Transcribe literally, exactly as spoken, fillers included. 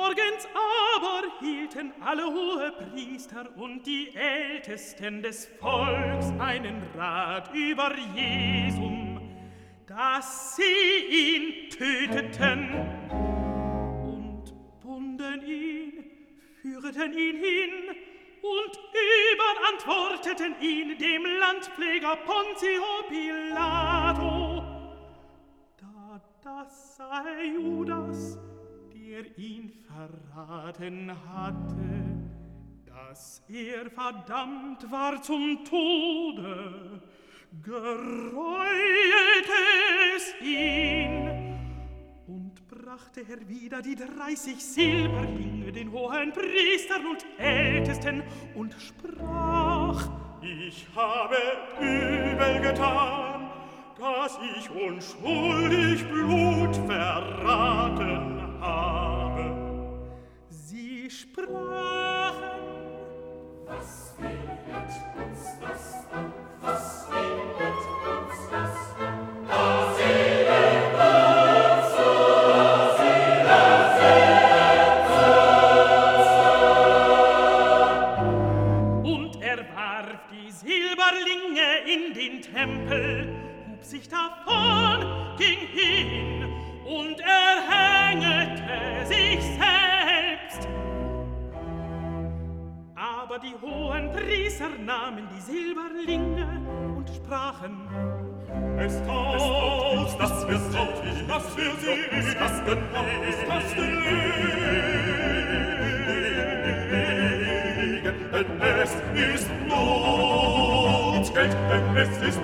Morgens aber hielten alle Hohepriester und die Ältesten des Volks einen Rat über Jesum, dass sie ihn töteten, und bunden ihn, führten ihn hin und überantworteten ihn dem Landpfleger Pontio Pilato. Da das sei Judas, der ihn verraten hatte, dass er verdammt war zum Tode, gereute es ihn und brachte er wieder die dreißig Silberlinge den hohen Priestern und Ältesten und sprach: Ich habe übel getan, dass ich unschuldig Blut verraten habe. Sie sprachen: Was fehlt uns das an? Was fehlt uns das? Da sehe uns zu, da sehe Und er warf die Silberlinge in den Tempel, hub sich davon, ging hin und erhängete sich selbst. Aber die hohen Priester nahmen die Silberlinge und sprachen: Es taugt uns, dass wir sie, dass wir sie ins Kasten legen, denn es ist Blutgeld, denn es ist